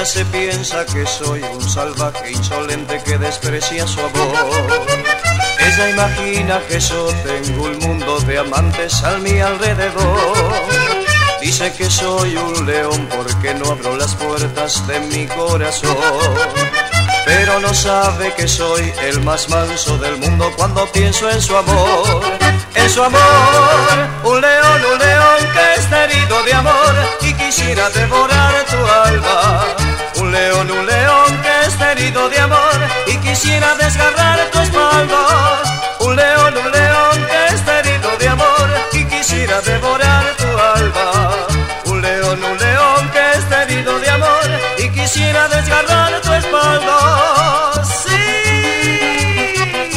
se piensa que soy un salvaje insolente que desprecia su amor. Ella imagina que yo tengo un mundo de amantes a mi alrededor. Dice que soy un león porque no abro las puertas de mi corazón. Pero no sabe que soy el más manso del mundo cuando pienso en su amor. En su amor, un león que está herido de amor y quisiera devorar tu alma. Un león que está herido de amor y quisiera desgarrar tu espalda. Un león que está herido de amor y quisiera devorar tu alma. Un león que está herido de amor y quisiera desgarrar tu espalda. Sí,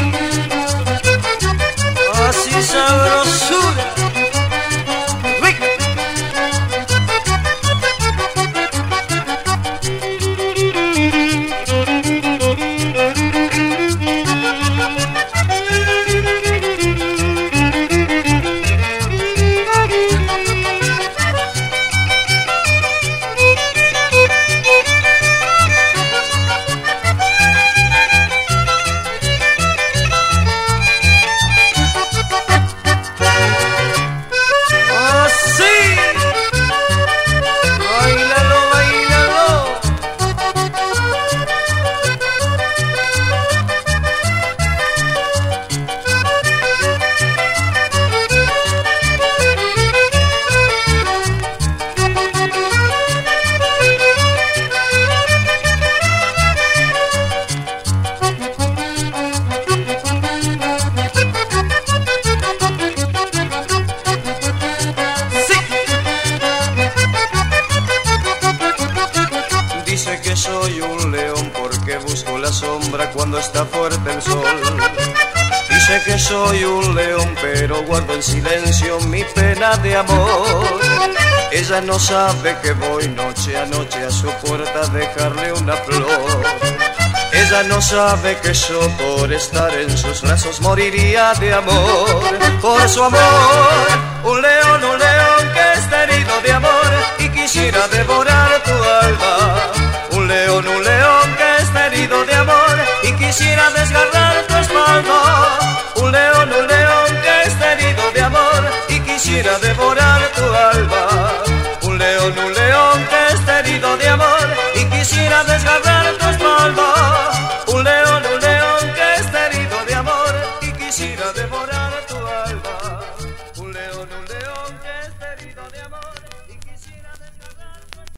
así sabrosura. Dice que soy un león porque busco la sombra cuando está fuerte el sol. Dice que soy un león pero guardo en silencio mi pena de amor. Ella no sabe que voy noche a noche a su puerta a dejarle una flor. Ella no sabe que yo por estar en sus brazos moriría de amor. Por su amor, un león que está herido de amor y quisiera devorar tu alma. Un león